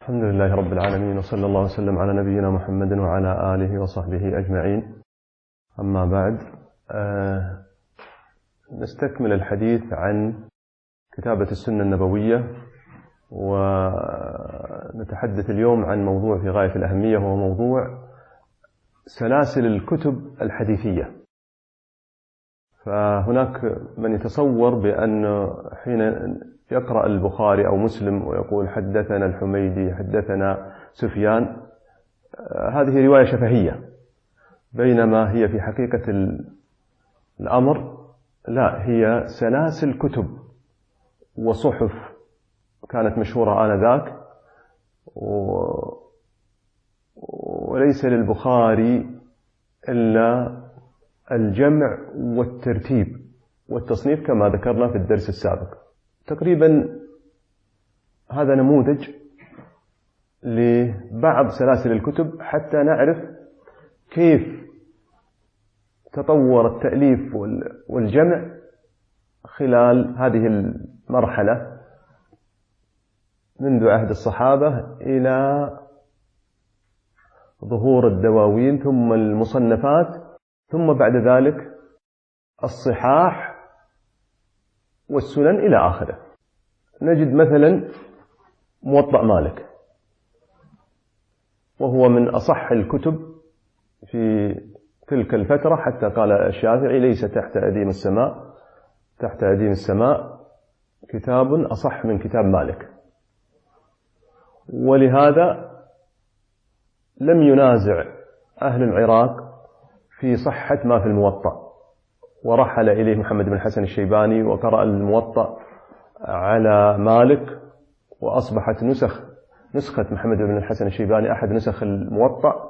الحمد لله رب العالمين، وصلى الله وسلم على نبينا محمد وعلى آله وصحبه أجمعين. أما بعد، نستكمل الحديث عن كتابة السنة النبوية، ونتحدث اليوم عن موضوع في غاية الأهمية، وهو موضوع سلاسل الكتب الحديثية. فهناك من يتصور بأن حين يقرأ البخاري أو مسلم ويقول حدثنا الحميدي حدثنا سفيان، هذه رواية شفهية، بينما هي في حقيقة الأمر لا، هي سلاسل كتب وصحف كانت مشهورة آنذاك، وليس للبخاري إلا الجمع والترتيب والتصنيف كما ذكرنا في الدرس السابق. تقريبا هذا نموذج لبعض سلاسل الكتب حتى نعرف كيف تطور التأليف والجمع خلال هذه المرحلة منذ عهد الصحابة إلى ظهور الدواوين، ثم المصنفات، ثم بعد ذلك الصحاح والسنن إلى آخره. نجد مثلا موطأ مالك، وهو من أصح الكتب في تلك الفترة، حتى قال الشافعي: ليس تحت أديم السماء كتاب أصح من كتاب مالك. ولهذا لم ينازع أهل العراق في صحة ما في الموطأ، ورحل إليه محمد بن الحسن الشيباني وقرأ الموطأ على مالك، وأصبحت نسخة محمد بن الحسن الشيباني أحد نسخ الموطأ،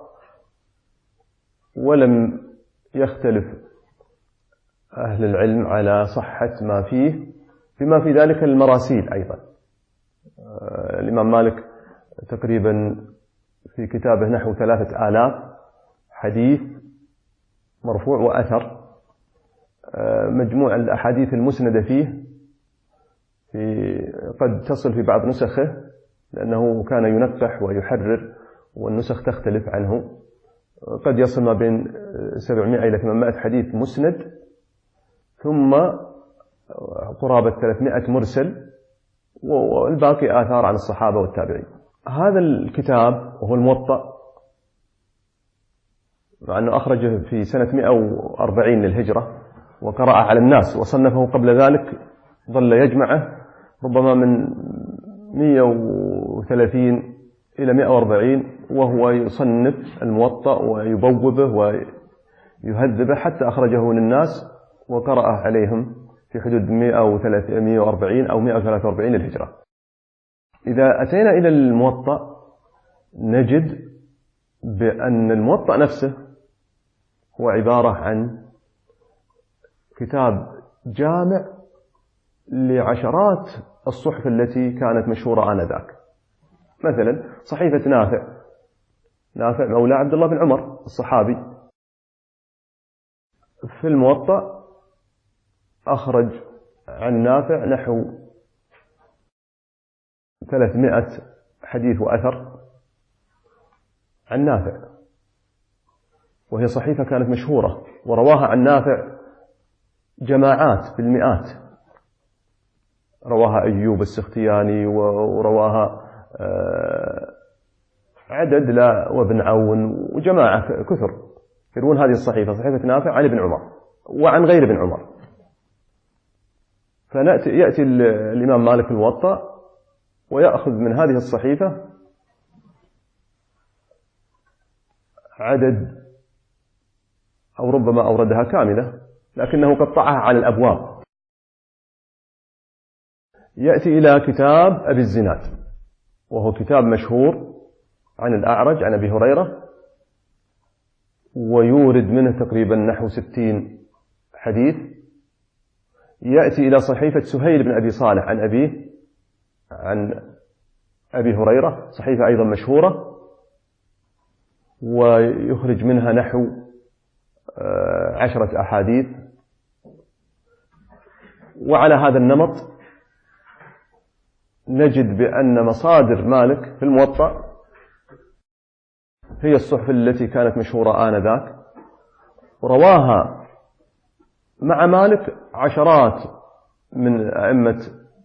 ولم يختلف أهل العلم على صحة ما فيه، بما في ذلك المراسيل أيضا. الإمام مالك تقريبا في كتابه نحو 3000 حديث مرفوع وأثر. مجموع الأحاديث المسندة فيه قد تصل في بعض نسخه، لأنه كان ينقح ويحرر، والنسخ تختلف عنه، قد يصل ما بين 700 إلى 800 حديث مسند، ثم قرابة 300 مرسل، والباقي آثار عن الصحابة والتابعين. هذا الكتاب وهو الموطأ، مع أنه أخرجه في سنة 140 للهجرة وقرأ على الناس، وصنفه قبل ذلك ظل يجمعه ربما من 130 إلى 140، وهو يصنف الموطأ ويبوبه ويهذبه حتى أخرجه للناس وقرأ عليهم في حدود 140 أو 143 للهجرة. إذا أتينا إلى الموطأ نجد بأن الموطأ نفسه هو عبارة عن كتاب جامع لعشرات الصحف التي كانت مشهورة آنذاك. مثلا صحيفة نافع مولى عبد الله بن عمر الصحابي، في الموطأ أخرج عن نافع نحو 300 حديث وأثر عن نافع، وهي صحيفة كانت مشهورة، ورواها عن نافع جماعات بالمئات. رواها أيوب السختياني، ورواها عدد وابن عون، وجماعة كثر يروون هذه الصحيفة، صحيفة نافع عن ابن عمر وعن غير ابن عمر. يأتي الإمام مالك الموطأ ويأخذ من هذه الصحيفة عدد، أو ربما أوردها كاملة لكنه قطعها على الأبواب. يأتي إلى كتاب أبي الزناد، وهو كتاب مشهور عن الأعرج عن أبي هريرة، ويورد منه تقريبا نحو 60 حديث. يأتي إلى صحيفة سهيل بن أبي صالح عن أبيه عن أبي هريرة، صحيفة أيضا مشهورة، ويخرج منها نحو 10 أحاديث. وعلى هذا النمط نجد بأن مصادر مالك في الموطأ هي الصحف التي كانت مشهورة آنذاك، ورواها مع مالك عشرات من أئمة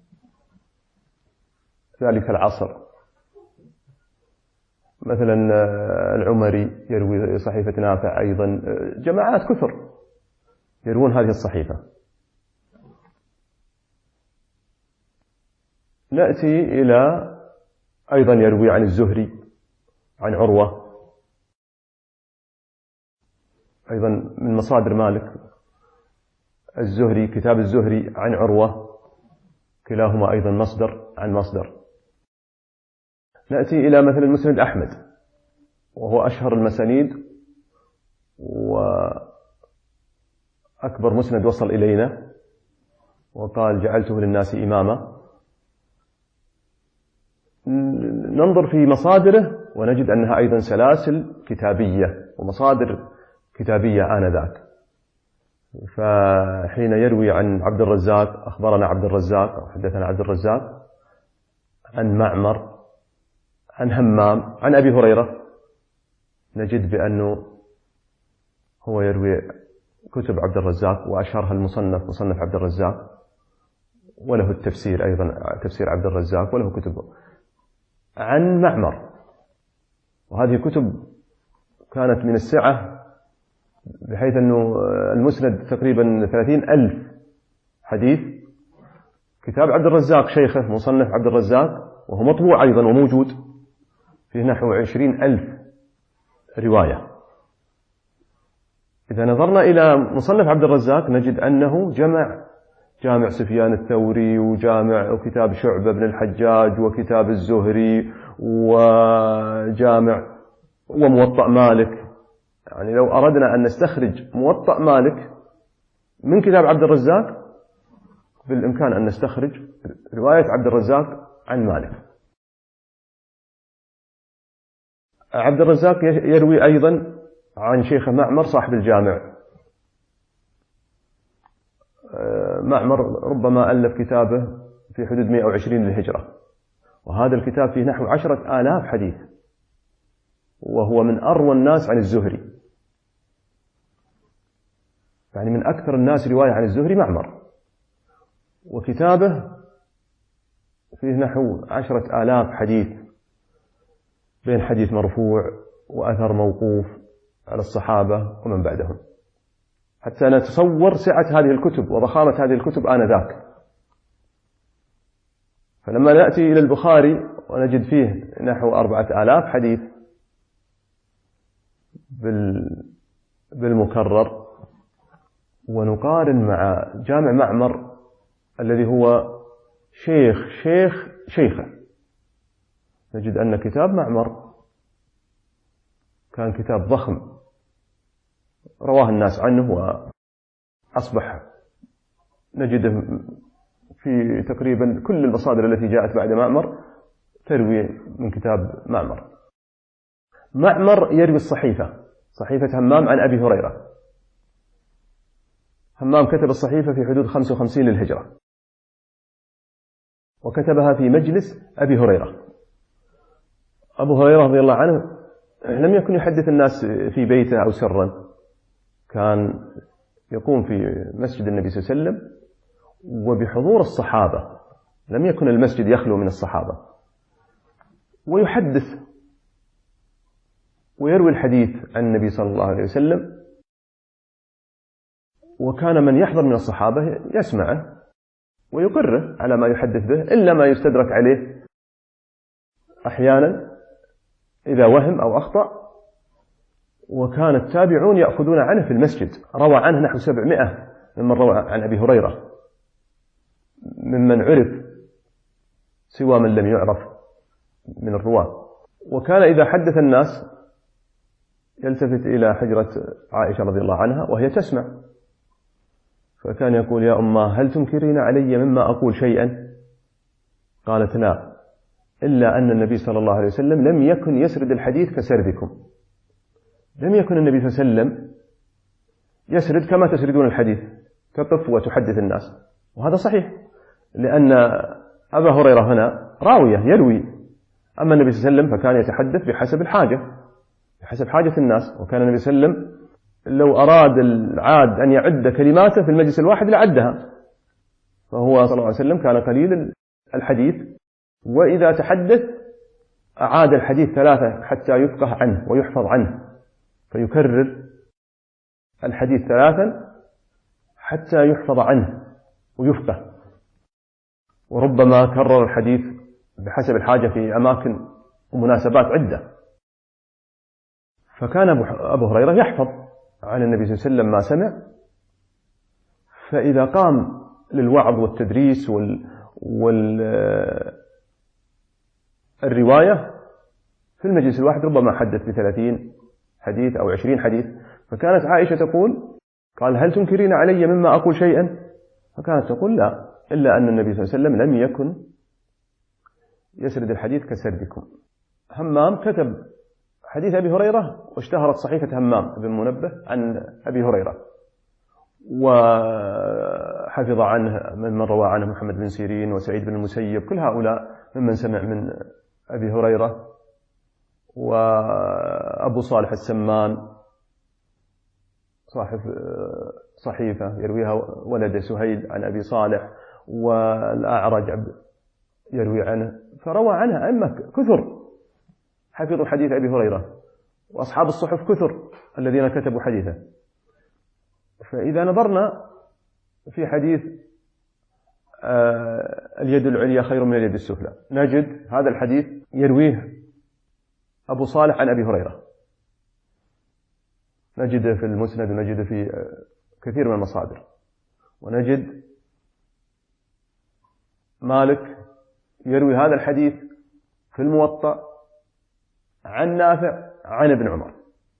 ذلك العصر، مثلا العمري يروي صحيفة نافع، أيضا جماعات كثر يروون هذه الصحيفة. نأتي إلى أيضا يروي عن الزهري عن عروة، أيضا من مصادر مالك الزهري، كتاب الزهري عن عروة، كلاهما أيضا مصدر عن مصدر. نأتي إلى مثل مسند أحمد، وهو أشهر المسانيد وأكبر مسند وصل إلينا، وقال جعلته للناس إماما. ننظر في مصادره ونجد أنها أيضا سلاسل كتابية ومصادر كتابية آنذاك. فحين يروي عن عبد الرزاق أخبرنا عبد الرزاق أو حدثنا عبد الرزاق، عن معمر، عن همام، عن أبي هريرة، نجد بأنه هو يروي كتب عبد الرزاق، وأشهرها المصنف مصنف عبد الرزاق، وله التفسير أيضا تفسير عبد الرزاق، وله كتب عن معمر. وهذه كتب كانت من السعة، بحيث أنه المسند تقريبا 30,000 حديث. كتاب عبد الرزاق شيخه مصنف عبد الرزاق، وهو مطبوع أيضا وموجود، فيه نحو 20,000 رواية. إذا نظرنا إلى مصنف عبد الرزاق نجد أنه جامع سفيان الثوري، وجامع وكتاب شعبة بن الحجاج، وكتاب الزهري، وجامع وموطأ مالك. يعني لو أردنا أن نستخرج موطأ مالك من كتاب عبد الرزاق، بالإمكان أن نستخرج رواية عبد الرزاق عن مالك. عبد الرزاق يروي أيضا عن شيخ معمر صاحب الجامع. معمر ربما ألف كتابه في حدود 120 للهجرة، وهذا الكتاب فيه نحو 10,000 حديث، وهو من أروى الناس عن الزهري، يعني من أكثر الناس رواية عن الزهري معمر. وكتابه فيه نحو 10,000 حديث، بين حديث مرفوع وأثر موقوف على الصحابة ومن بعدهم، حتى نتصور سعة هذه الكتب وضخامة هذه الكتب آنذاك. فلما نأتي إلى البخاري ونجد فيه نحو 4,000 حديث بالمكرر، ونقارن مع جامع معمر الذي هو شيخه، نجد أن كتاب معمر كان كتاب ضخم رواه الناس عنه، وأصبح نجده في تقريبا كل المصادر التي جاءت بعد معمر تروي من كتاب معمر. معمر يروي صحيفة همام عن أبي هريرة. همام كتب الصحيفة في حدود 55 للهجرة، وكتبها في مجلس أبي هريرة. أبو هريرة رضي الله عنه لم يكن يحدث الناس في بيته أو سرا، كان يقوم في مسجد النبي صلى الله عليه وسلم وبحضور الصحابة، لم يكن المسجد يخلو من الصحابة، ويحدث ويروي الحديث عن النبي صلى الله عليه وسلم. وكان من يحضر من الصحابة يسمعه ويقره على ما يحدث به، إلا ما يستدرك عليه أحيانا إذا وهم أو أخطأ. وكان التابعون يأخذون عنه في المسجد، روى عنه نحو 700 ممن روى عن أبي هريرة، ممن عرف سوى من لم يعرف من الرواة. وكان إذا حدث الناس يلتفت إلى حجرة عائشة رضي الله عنها وهي تسمع، فكان يقول: يا أمه هل تنكرين علي مما أقول شيئا؟ قالت: لا، إلا أن النبي صلى الله عليه وسلم لم يكن يسرد الحديث كسردكم. لم يكن النبي صلى الله عليه وسلم يسرد كما تسردون الحديث، تقف وتحدث الناس. وهذا صحيح، لأن أبا هريرة هنا راوية يروي. أما النبي صلى الله عليه وسلم فكان يتحدث بحسب الحاجة، بحسب حاجة الناس. وكان النبي صلى الله عليه وسلم لو أراد العاد أن يعد كلماته في المجلس الواحد لعدها، فهو صلى الله عليه وسلم كان قليل الحديث، وإذا تحدث أعاد الحديث 3 حتى يفقه عنه ويحفظ عنه، فيكرر الحديث 3 حتى يحفظ عنه ويفقه. وربما كرر الحديث بحسب الحاجة في أماكن ومناسبات عدة. فكان أبو هريرة يحفظ عن النبي صلى الله عليه وسلم ما سمع، فإذا قام للوعظ والتدريس والرواية في المجلس الواحد ربما حدث ب30 حديث أو 20 حديث. فكانت عائشة تقول: قال هل تنكرين علي مما أقول شيئا؟ فكانت تقول: لا، إلا أن النبي صلى الله عليه وسلم لم يكن يسرد الحديث كسردكم. همام كتب حديث أبي هريرة واشتهرت صحيفة همام بن منبه عن أبي هريرة، وحفظ عنه من روى عنه محمد بن سيرين وسعيد بن المسيب، كل هؤلاء ممن سمع من أبي هريرة. وأبو صالح السمان صاحب صحيفة يرويها ولد سهيل عن أبي صالح، والأعرج يروي عنه. فروى عنها أئمة كثر حفظوا حديث أبي هريرة، وأصحاب الصحف كثر الذين كتبوا حديثه. فإذا نظرنا في حديث اليد العليا خير من اليد السفلى، نجد هذا الحديث يرويه أبو صالح عن أبي هريرة، نجده في المسند ونجده في كثير من المصادر. ونجد مالك يروي هذا الحديث في الموطأ عن نافع عن ابن عمر.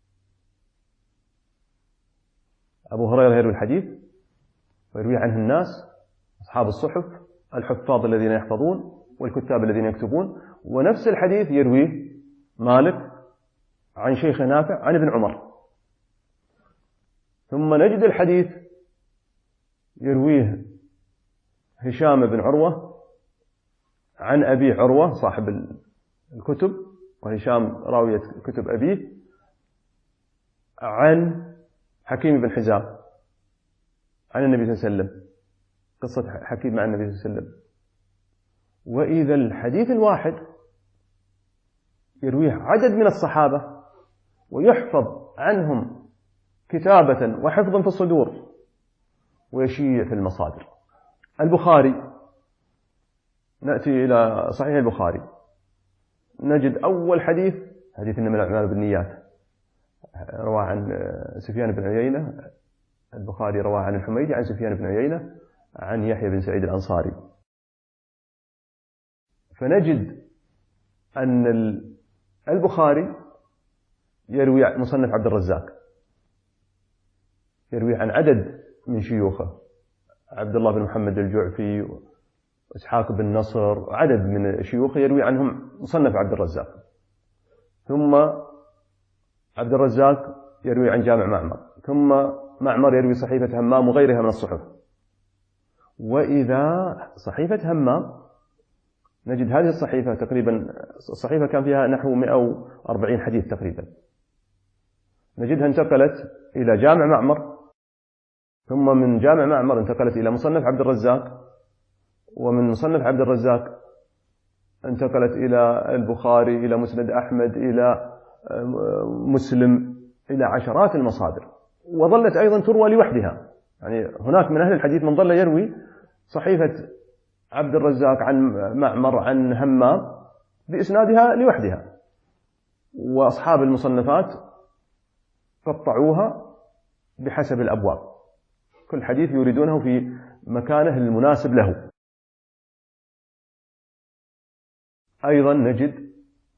أبو هريرة يروي الحديث ويروي عنه الناس، أصحاب الصحف، الحفاظ الذين يحفظون والكتاب الذين يكتبون. ونفس الحديث يرويه مالك عن شيخ نافع عن ابن عمر. ثم نجد الحديث يرويه هشام بن عروة عن أبي عروة صاحب الكتب، وهشام راوية كتب أبيه، عن حكيم بن حزام عن النبي صلى الله عليه وسلم، قصة حكيم مع النبي صلى الله عليه وسلم. وإذا الحديث الواحد يرويه عدد من الصحابة ويحفظ عنهم كتابة وحفظا في الصدور ويشيع في المصادر. البخاري، نأتي إلى صحيح البخاري، نجد أول حديث إنما الأعمال بالنيات، رواه عن سفيان بن عيينة. البخاري رواه عن الحميدي عن سفيان بن عيينة عن يحيى بن سعيد الأنصاري. فنجد أن البخاري يروي مصنف عبد الرزاق، يروي عن عدد من شيوخه، عبد الله بن محمد الجعفي وإسحاق بن نصر، عدد من شيوخه يروي عنهم مصنف عبد الرزاق. ثم عبد الرزاق يروي عن جامع معمر، ثم معمر يروي صحيفة همام وغيرها من الصحف. وإذا صحيفة همام نجد هذه الصحيفة تقريبا، الصحيفة كان فيها نحو 140 حديث تقريبا، نجدها انتقلت إلى جامع معمر، ثم من جامع معمر انتقلت إلى مصنف عبد الرزاق، ومن مصنف عبد الرزاق انتقلت إلى البخاري، إلى مسند أحمد، إلى مسلم، إلى عشرات المصادر. وظلت أيضا تروى لوحدها، يعني هناك من أهل الحديث من ظل يروي صحيفة عبد الرزاق عن معمر عن همام بإسنادها لوحدها، وأصحاب المصنفات قطعوها بحسب الأبواب، كل حديث يريدونه في مكانه المناسب له. أيضا نجد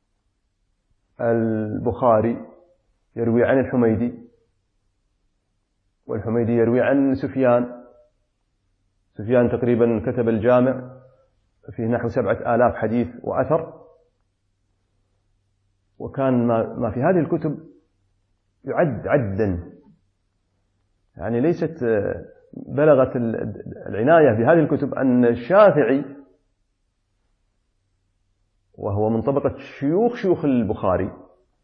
البخاري يروي عن الحميدي، والحميدي يروي عن سفيان تقريبا كتب الجامع فيه نحو 7,000 حديث وأثر. وكان ما في هذه الكتب يعد عدا، يعني ليست بلغت العناية بهذه الكتب أن الشافعي وهو من طبقة شيوخ البخاري،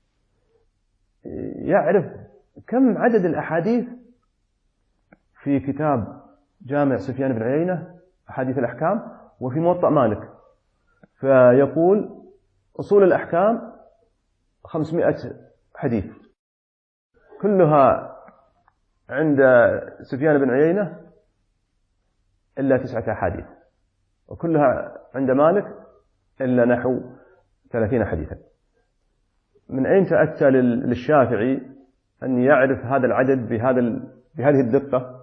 يعرف كم عدد الأحاديث في كتاب جامع سفيان بن عيينة أحاديث الأحكام وفي موطأ مالك، فيقول أصول الأحكام 500 حديث كلها عند سفيان بن عيينة إلا 9 أحاديث، وكلها عند مالك إلا نحو 30 حديثا. من أين تأتى للشافعي أن يعرف هذا العدد بهذه الدقة؟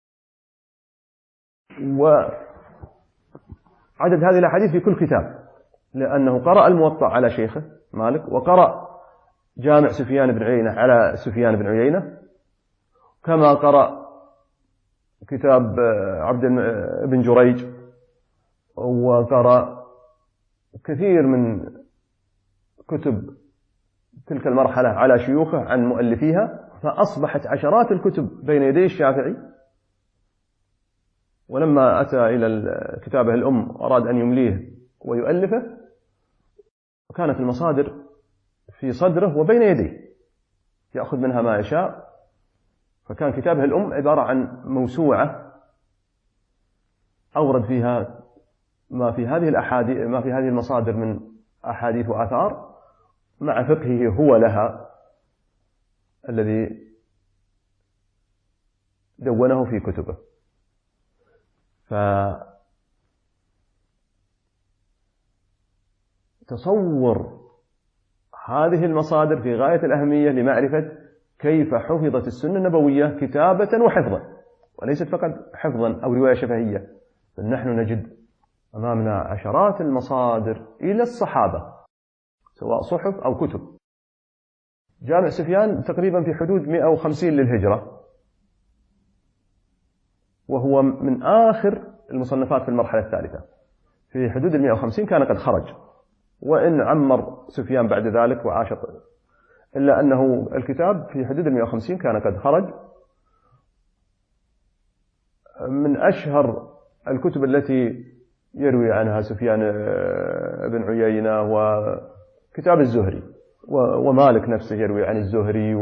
وعدد هذه الأحاديث في كل كتاب، لأنه قرأ الموطأ على شيخه مالك، وقرأ جامع سفيان بن عيينة على سفيان بن عيينة، كما قرأ كتاب عبد بن جريج، وقرأ كثير من كتب تلك المرحلة على شيوخه عن مؤلفيها، فأصبحت عشرات الكتب بين يدي الشافعي. ولما أتى إلى كتابه الأم أراد أن يمليه ويؤلفه، وكانت المصادر في صدره وبين يديه يأخذ منها ما يشاء، فكان كتابه الأم عبارة عن موسوعة أورد فيها ما في هذه المصادر من أحاديث وآثار مع فقهه هو لها الذي دونه في كتبه. فتصور هذه المصادر في غاية الأهمية لمعرفة كيف حفظت السنة النبوية كتابة وحفظا، وليست فقط حفظا أو رواية شفهية، بل نحن نجد أمامنا عشرات المصادر إلى الصحابة سواء صحف أو كتب. جامع سفيان تقريبا في حدود 150 للهجرة، وهو من آخر المصنفات في المرحلة الثالثة. في حدود 150 كان قد خرج، وإن عمر سفيان بعد ذلك وعاش، إلا أنه الكتاب في حدود 150 كان قد خرج. من أشهر الكتب التي يروي عنها سفيان بن عيينة وكتاب الزهري، ومالك نفسه يروي عن الزهري،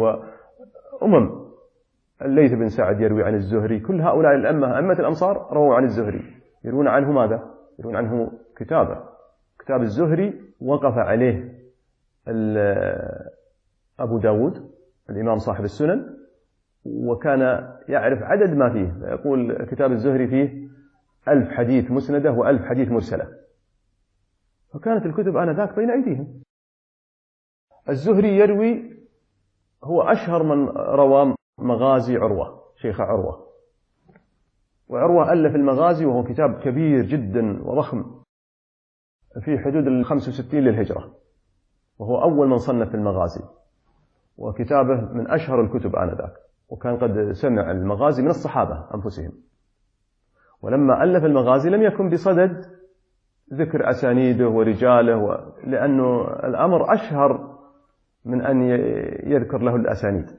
الليث بن سعد يروي عن الزهري. كل هؤلاء أئمة الأمصار رووا عن الزهري، يروون عنه ماذا؟ يروون عنه كتاب الزهري وقف عليه أبو داود الإمام صاحب السنن، وكان يعرف عدد ما فيه، يقول كتاب الزهري فيه 1000 حديث مسندة و1000 حديث مرسلة، فكانت الكتب آنذاك بين أيديهم. الزهري يروي، هو أشهر من روى مغازي عروة، شيخ عروة، وعروة ألف المغازي وهو كتاب كبير جدا وضخم في حدود 65 للهجرة، وهو أول من صنف المغازي، وكتابه من أشهر الكتب آنذاك، وكان قد سمع المغازي من الصحابة أنفسهم. ولما ألف المغازي لم يكن بصدد ذكر أسانيده ورجاله، لأنه الأمر أشهر من أن يذكر له الأسانيد،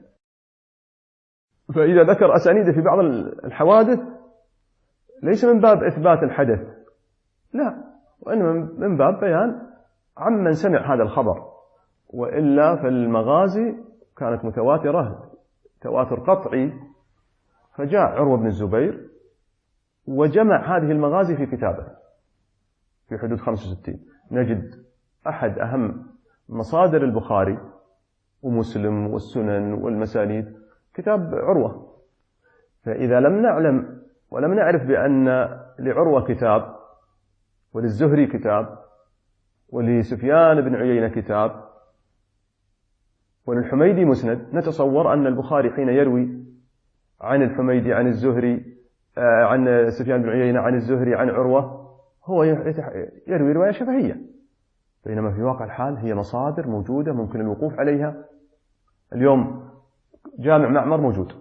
فإذا ذكر أسانيده في بعض الحوادث ليس من باب إثبات الحدث، لا، وإنما من باب بيان عمن سمع هذا الخبر. وإلا فالمغازي كانت متواترة تواتر قطعي، فجاء عروة بن الزبير وجمع هذه المغازي في كتابه في حدود 65. نجد أحد أهم مصادر البخاري ومسلم والسنن والمسانيد كتاب عروة. فإذا لم نعلم ولم نعرف بأن لعروة كتاب، وللزهري كتاب، ولسفيان بن عيينة كتاب، وللحميدي مسند، نتصور أن البخاري حين يروي عن الحميدي عن الزهري عن سفيان بن عيينة عن الزهري عن عروة هو يروي رواية شفهية، بينما في واقع الحال هي مصادر موجودة ممكن الوقوف عليها. اليوم جامع معمر موجود،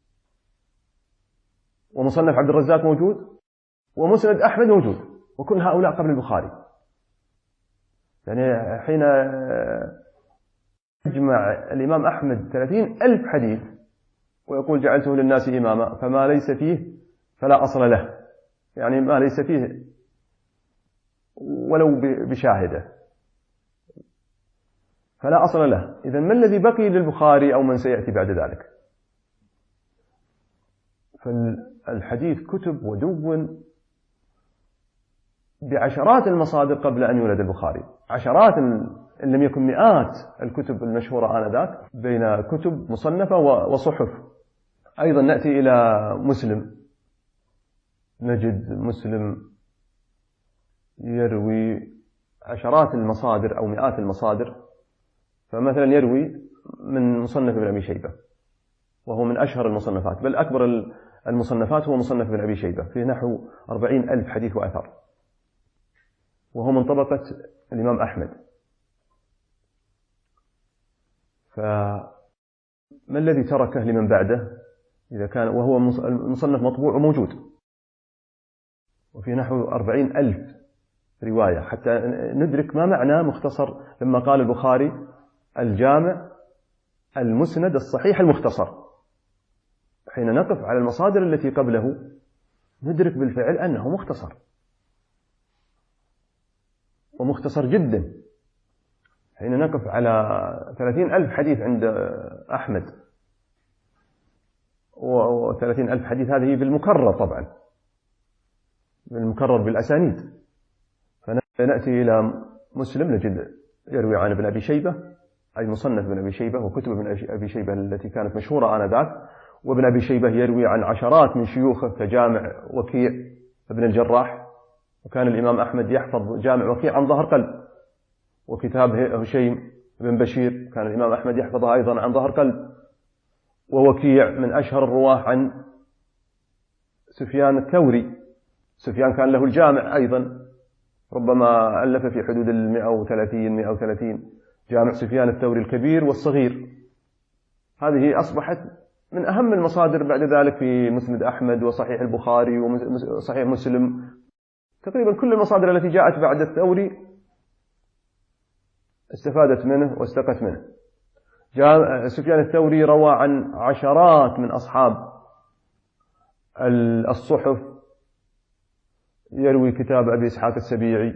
ومصنف عبد الرزاق موجود، ومسند أحمد موجود، وكل هؤلاء قبل البخاري. يعني حين يجمع الإمام أحمد 30,000 حديث ويقول جعلته للناس إماما، فما ليس فيه فلا أصل له، يعني ما ليس فيه ولو بشاهده، فلا أصل له. إذن ما الذي بقي للبخاري أو من سيأتي بعد ذلك؟ فالحديث كتب ودون بعشرات المصادر قبل أن يولد البخاري، عشرات إن لم يكن مئات الكتب المشهورة آنذاك، بين كتب مصنفة وصحف. أيضا نأتي إلى مسلم، نجد مسلم يروي عشرات المصادر أو مئات المصادر. فمثلا يروي من مصنف ابن أبي شيبة، وهو من أشهر المصنفات، بل أكبر المصنفات هو مصنف ابن أبي شيبة، فيه نحو 40,000 حديث وأثر، وهو من طبقة الإمام أحمد. فما الذي تركه لمن بعده إذا كان وهو المصنف مطبوع وموجود، وفي نحو 40,000 رواية، حتى ندرك ما معنى مختصر لما قال البخاري الجامع المسند الصحيح المختصر. حين نقف على المصادر التي قبله ندرك بالفعل أنه مختصر، ومختصر جدا. حين نقف على 30,000 حديث عند أحمد، و30,000 حديث هذه بالمكرر طبعا، بالمكرر بالأسانيد. فنأتي إلى مسلم نجد يروي عن ابن أبي شيبة، أي مصنف ابن أبي شيبة وكتب ابن أبي شيبة التي كانت مشهورة آنذاك. وابن أبي شيبة يروي عن عشرات من شيوخه كجامع وكيع ابن الجراح، وكان الإمام أحمد يحفظ جامع وكيع عن ظهر قلب، وكتاب هشيم بن بشير كان الإمام أحمد يحفظها أيضا عن ظهر قلب. ووكيع من أشهر الرواه عن سفيان الثوري، سفيان كان له الجامع أيضا، ربما ألف في حدود 130 جامع سفيان الثوري الكبير والصغير. هذه أصبحت من أهم المصادر بعد ذلك في مسند أحمد وصحيح البخاري وصحيح مسلم. تقريبا كل المصادر التي جاءت بعد الثوري استفادت منه واستقت منه. سفيان الثوري روى عن عشرات من أصحاب الصحف، يروي كتاب أبي إسحاق السبيعي،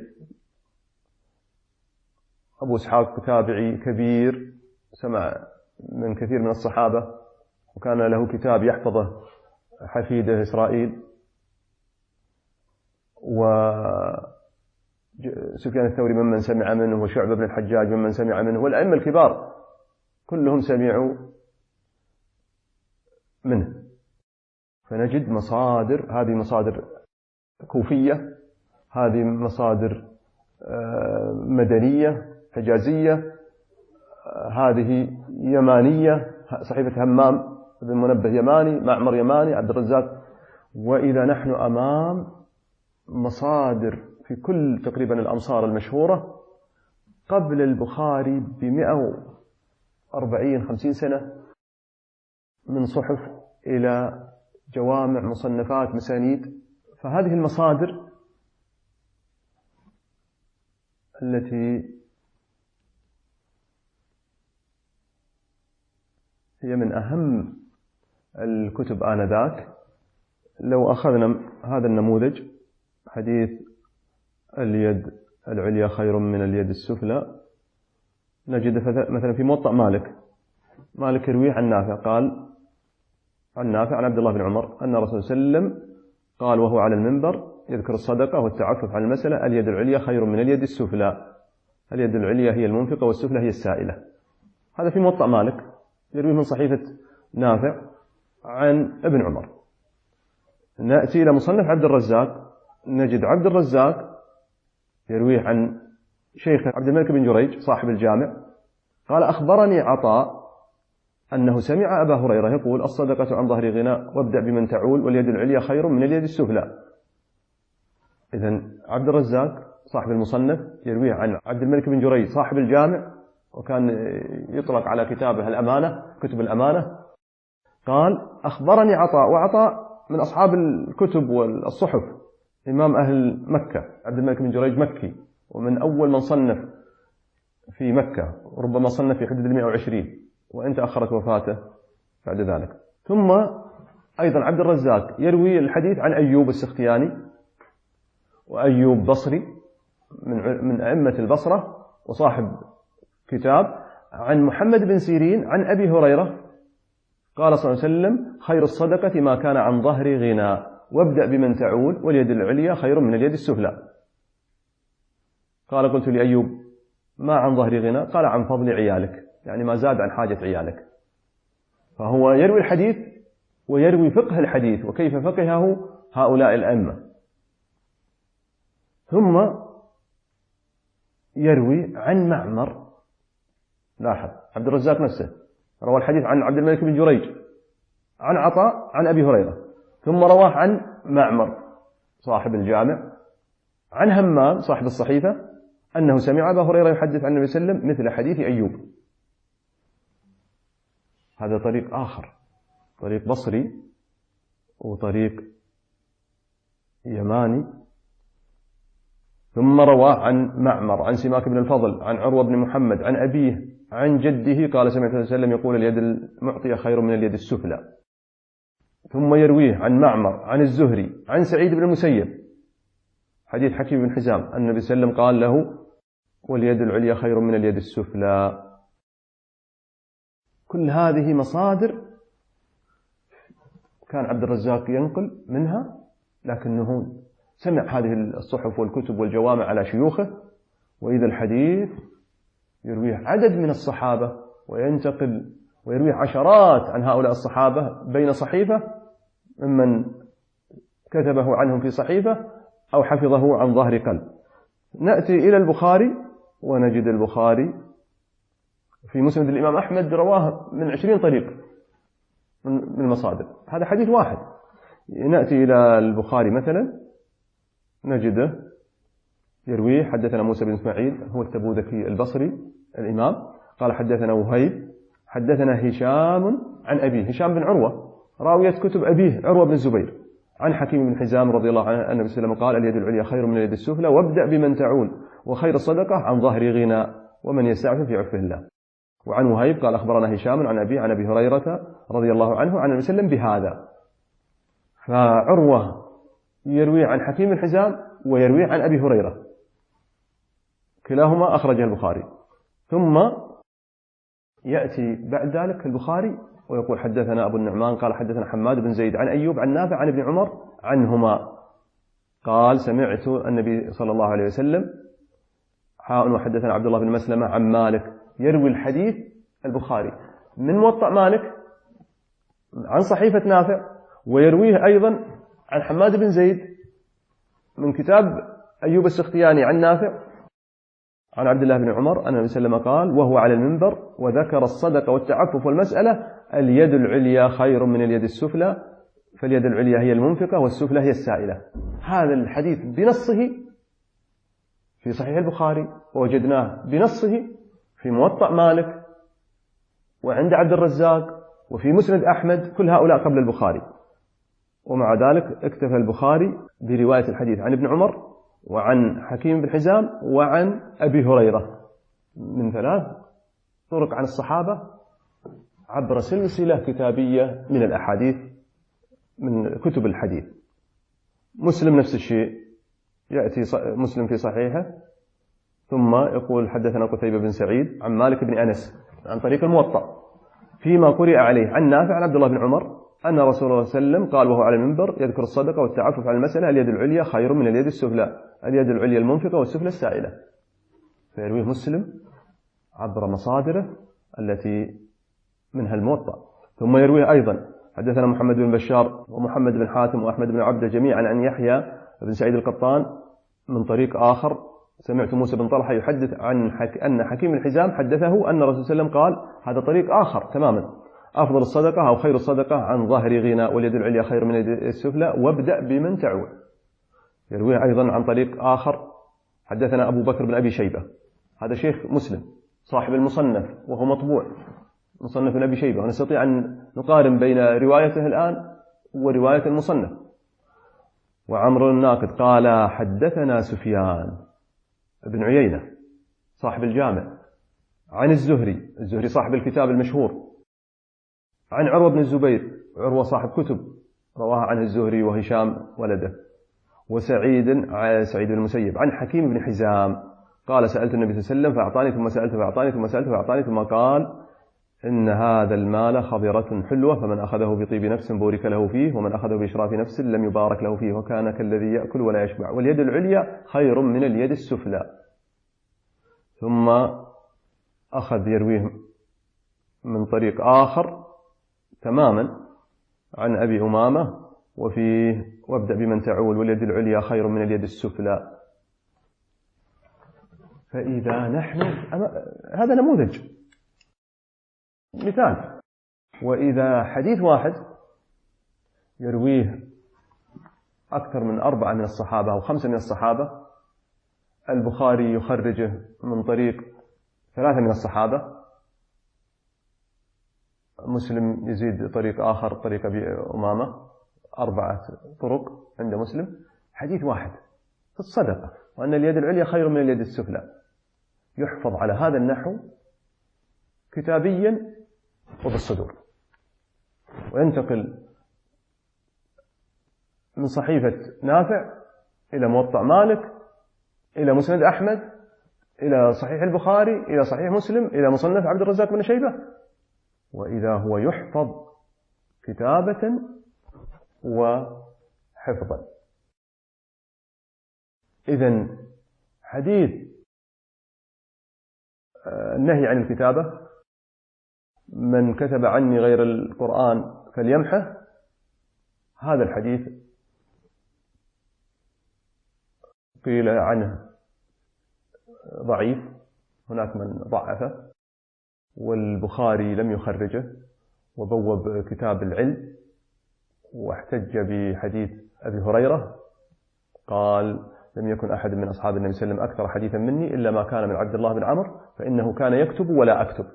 أبو إسحاق تابعي كبير سمع من كثير من الصحابة، وكان له كتاب يحفظه حفيده إسرائيل. وسفيان الثوري ممن سمع منه، وشعبة بن الحجاج ممن سمع منه، والأئمة الكبار كلهم سمعوا منه. فنجد مصادر، هذه مصادر كوفية، هذه مصادر مدنية حجازية، هذه يمانية، صحيفة همام بن منبه يماني، معمر يماني، عبد الرزاق. وإذا نحن أمام مصادر في كل تقريبا الأمصار المشهورة قبل البخاري ب140-50 سنة، من صحف إلى جوامع مصنفات مسانيد. فهذه المصادر التي هي من أهم الكتب آنذاك. لو أخذنا هذا النموذج، حديث اليد العليا خير من اليد السفلى، نجد مثلا في موطأ مالك يرويه عن نافع، قال عن نافع عن عبد الله بن عمر أن الرسول صلى الله عليه وسلم قال وهو على المنبر يذكر الصدقة والتعفف عن المسألة: اليد العليا خير من اليد السفلى. اليد العليا هي المنفقة والسفلى هي السائلة. هذا في موطأ مالك، يرويه من صحيفة نافع عن ابن عمر. نأتي إلى مصنف عبد الرزاق، نجد عبد الرزاق يرويه عن شيخ عبد الملك بن جريج صاحب الجامع، قال أخبرني عطاء أنه سمع أبا هريرة يقول: الصدقة عن ظهر غنى وابدأ بمن تعول واليد العليا خير من اليد السفلى. إذن عبد الرزاق صاحب المصنف يرويه عن عبد الملك بن جريج صاحب الجامع، وكان يطلق على كتابه الأمانة، كتب الأمانة. قال أخبرني عطاء، وعطاء من أصحاب الكتب والصحف، إمام أهل مكة. عبد الملك بن جريج مكي، ومن أول من صنف في مكة، وربما صنف في حدود 120، وإن تأخرت وفاته بعد ذلك. ثم أيضا عبد الرزاق يروي الحديث عن أيوب السختياني، وأيوب بصري من أئمة البصرة وصاحب كتاب، عن محمد بن سيرين عن أبي هريرة قال صلى الله عليه وسلم: خير الصدقة ما كان عن ظهر غنى، وابدأ بمن تعول، واليد العليا خير من اليد السفلى. قال: قلت لأيوب: ما عن ظهر غنى؟ قال: عن فضل عيالك، يعني ما زاد عن حاجة عيالك. فهو يروي الحديث ويروي فقه الحديث وكيف فقهه هؤلاء الأئمة، ثم يروي عن معمر. لاحظ، عبد الرزاق نفسه روى الحديث عن عبد الملك بن جريج عن عطاء عن أبي هريرة، ثم رواه عن معمر صاحب الجامع عن همام صاحب الصحيفة أنه سمع أبا هريرة يحدث عن النبي صلى الله عليه وسلم مثل حديث أيوب. هذا طريق آخر، طريق بصري وطريق يماني. ثم رواه عن معمر عن سماك بن الفضل عن عروة بن محمد عن أبيه عن جده قال: سمعت النبي صلى الله عليه وسلم يقول: اليد المعطية خير من اليد السفلى. ثم يرويه عن معمر عن الزهري عن سعيد بن المسيب حديث حكيم بن حزام أن النبي صلى الله عليه وسلم قال له: واليد العليا خير من اليد السفلى. كل هذه مصادر كان عبد الرزاق ينقل منها، لكنه سمع هذه الصحف والكتب والجوامع على شيوخه، وإذا الحديث يرويه عدد من الصحابة وينتقل ويرويه عشرات عن هؤلاء الصحابة بين صحيفة ممن كتبه عنهم في صحيفة أو حفظه عن ظهر قلب. نأتي إلى البخاري ونجد البخاري في مسند الإمام أحمد رواه من 20 طريق من المصادر، هذا حديث واحد. نأتي إلى البخاري مثلا نجده يرويه: حدثنا موسى بن إسماعيل هو التبوذكي البصري الإمام قال: حدثنا وهيب حدثنا هشام عن أبيه، هشام بن عروة راوية كتب أبيه عروة بن الزبير، عن حكيم بن حزام رضي الله عنه أن النبي صلى الله عليه وسلم قال: اليد العليا خير من اليد السفلى، وابدأ بمن تعول، وخير الصدقة عن ظهر غنى، ومن يستعفف يعفه الله. وعن وهيب قال: أخبرنا هشام عن أبيه عن أبي هريرة رضي الله عنه عن النبي صلى الله عليه وسلم بهذا. فعروة يروي عن حكيم بن حزام ويروي عن أبي هريرة، كلاهما أخرجه البخاري. ثم يأتي بعد ذلك البخاري ويقول: حدثنا أبو النعمان قال: حدثنا حماد بن زيد عن أيوب عن نافع عن ابن عمر عنهما قال: سمعت النبي صلى الله عليه وسلم وحدثنا عبد الله بن مسلمة عن مالك. يروي الحديث البخاري من موطأ مالك عن صحيفة نافع، ويرويه أيضا عن حماد بن زيد من كتاب أيوب السختياني عن نافع عن عبد الله بن عمر أن النبي صلى الله عليه وسلم قال وهو على المنبر وذكر الصدقة والتعفف والمسألة: اليد العليا خير من اليد السفلى، فاليد العليا هي المنفقة والسفلى هي السائلة. هذا الحديث بنصه في صحيح البخاري، ووجدناه بنصه في موطأ مالك وعند عبد الرزاق وفي مسند أحمد، كل هؤلاء قبل البخاري. ومع ذلك اكتفى البخاري برواية الحديث عن ابن عمر وعن حكيم بن حزام وعن أبي هريرة من 3 طرق عن الصحابة عبر سلسلة كتابية من الأحاديث من كتب الحديث. مسلم نفس الشيء، يأتي مسلم في صحيحه ثم يقول: حدثنا قتيبة بن سعيد عن مالك بن أنس عن طريق الموطأ فيما قرئ عليه عن نافع عن عبد الله بن عمر أن رسول الله صلى الله عليه وسلم قال وهو على المنبر يذكر الصدقة والتعفف عن المسألة: اليد العليا خير من اليد السفلى، اليد العليا المنفقة والسفلى السائلة. فيرويه مسلم عبر مصادره التي منها الموطأ. ثم يرويه أيضا: حدثنا محمد بن بشار ومحمد بن حاتم وأحمد بن عبد جميعا عن يحيى بن سعيد القطان من طريق آخر: سمعت موسى بن طلحة يحدث عن أن حكيم الحزام حدثه أن الرسول صلى الله عليه وسلم قال، هذا طريق آخر تماما: أفضل الصدقة أو خير الصدقة عن ظهر غنى، واليد العليا خير من اليد السفلى، وابدأ بمن تعول. يرويه أيضا عن طريق آخر: حدثنا أبو بكر بن أبي شيبة، هذا شيخ مسلم صاحب المصنف وهو مطبوع، مصنف بن أبي شيبة، ونستطيع أن نقارن بين روايته الآن ورواية المصنف. وعمر الناقد قال: حدثنا سفيان بن عيينة صاحب الجامع عن الزهري صاحب الكتاب المشهور، عن عروة بن الزبير، عروة صاحب كتب رواها عنه الزهري وهشام ولده، وسعيد بن المسيب عن حكيم بن حزام قال سألت النبي صلى الله عليه وسلم فأعطاني، ثم سألت فأعطاني، ثم سألت فأعطاني، ثم قال إن هذا المال خضرة حلوة، فمن أخذه بطيب نفس بورك له فيه، ومن أخذه بإشراف نفس لم يبارك له فيه، وكان كالذي يأكل ولا يشبع، واليد العليا خير من اليد السفلى. ثم أخذ يرويه من طريق آخر تماما عن أبي أمامة وفيه وابدأ بمن تعول واليد العليا خير من اليد السفلى. فإذا نحن هذا نموذج مثال. وإذا حديث واحد يرويه أكثر من 4 من الصحابة أو 5 من الصحابة، البخاري يخرجه من طريق 3 من الصحابة، مسلم يزيد طريق آخر طريق أبي أمامة، 4 طرق عند مسلم، حديث واحد في الصدقة، وأن اليد العليا خير من اليد السفلى، يحفظ على هذا النحو كتابيا وبالصدور، وينتقل من صحيفة نافع إلى موطأ مالك إلى مسند أحمد إلى صحيح البخاري إلى صحيح مسلم إلى مصنف عبد الرزاق بن شيبة، وإذا هو يحفظ كتابة وحفظا. إذن حديث النهي عن الكتابة، من كتب عني غير القرآن فليمحه، هذا الحديث قيل عنه ضعيف، هناك من ضعفه، والبخاري لم يخرجه وبوب كتاب العلم، واحتج بحديث أبي هريرة قال لم يكن أحد من أصحاب النبي صلى الله عليه وسلم أكثر حديثا مني إلا ما كان من عبد الله بن عمرو فإنه كان يكتب ولا أكتب،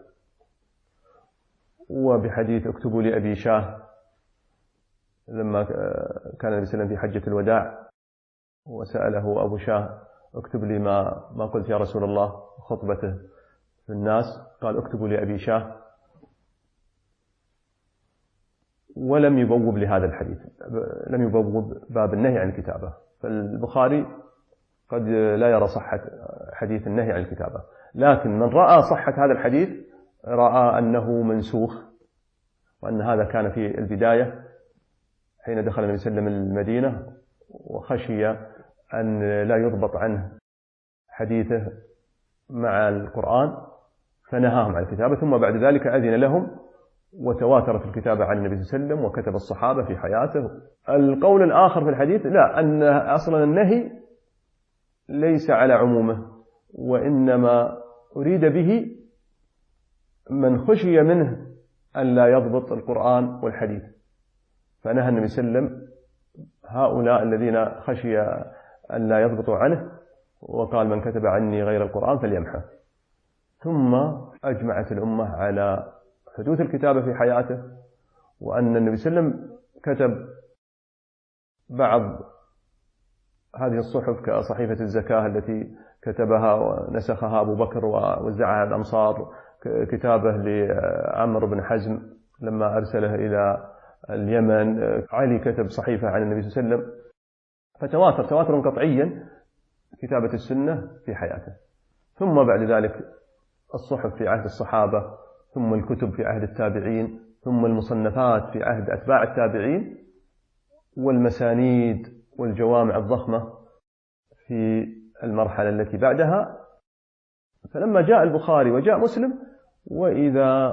وبحديث اكتبوا لأبي شاه لما كان النبي صلى الله عليه وسلم في حجة الوداع وسأله أبو شاه اكتب لي ما قلت يا رسول الله خطبته في الناس، قال اكتبوا لأبي شاه، ولم يبوب لهذا الحديث، لم يبوب باب النهي عن الكتابة. فالبخاري قد لا يرى صحة حديث النهي عن الكتابة، لكن من رأى صحة هذا الحديث رأى أنه منسوخ، وأن هذا كان في البداية حين دخل النبي صلى الله عليه وسلم المدينة وخشي أن لا يضبط عنه حديثه مع القرآن فنهاهم عن الكتابة، ثم بعد ذلك أذن لهم وتواترت الكتابة عن النبي صلى الله عليه وسلم وكتب الصحابة في حياته. القول الآخر في الحديث لا، أن أصلا النهي ليس على عمومه، وإنما أريد به من خشي منه أن لا يضبط القرآن والحديث، فنهى النبي صلى الله عليه وسلم هؤلاء الذين خشي أن لا يضبطوا عنه، وقال من كتب عني غير القرآن فليمحه. ثم أجمعت الأمة على حدوث الكتابة في حياته، وأن النبي صلى الله عليه وسلم كتب بعض هذه الصحف كصحيفة الزكاة التي كتبها ونسخها أبو بكر ووزعها الأمصار، كتابه لعمرو بن حزم لما أرسله إلى اليمن، علي كتب صحيفة عن النبي صلى الله عليه وسلم، فتواتر تواترا قطعيا كتابة السنة في حياته. ثم بعد ذلك الصحف في عهد الصحابة، ثم الكتب في عهد التابعين، ثم المصنفات في عهد أتباع التابعين، والمسانيد والجوامع الضخمة في المرحلة التي بعدها. فلما جاء البخاري وجاء مسلم، وإذا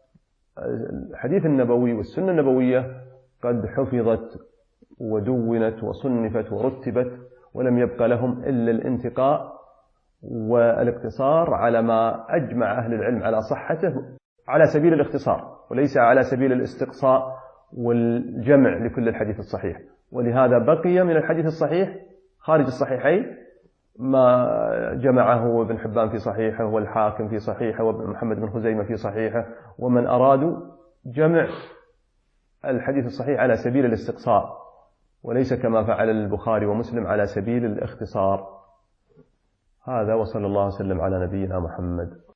الحديث النبوي والسنة النبوية قد حفظت ودونت وصنفت ورتبت، ولم يبقى لهم إلا الانتقاء والاقتصار على ما أجمع أهل العلم على صحته على سبيل الاختصار، وليس على سبيل الاستقصاء والجمع لكل الحديث الصحيح. ولهذا بقي من الحديث الصحيح خارج الصحيحين ما جمعه ابن حبان في صحيحه، والحاكم في صحيحه، ومحمد بن خزيمة في صحيحه، ومن أرادوا جمع الحديث الصحيح على سبيل الاستقصاء، وليس كما فعل البخاري ومسلم على سبيل الاختصار. هذا، وصلى الله وسلم على نبينا محمد.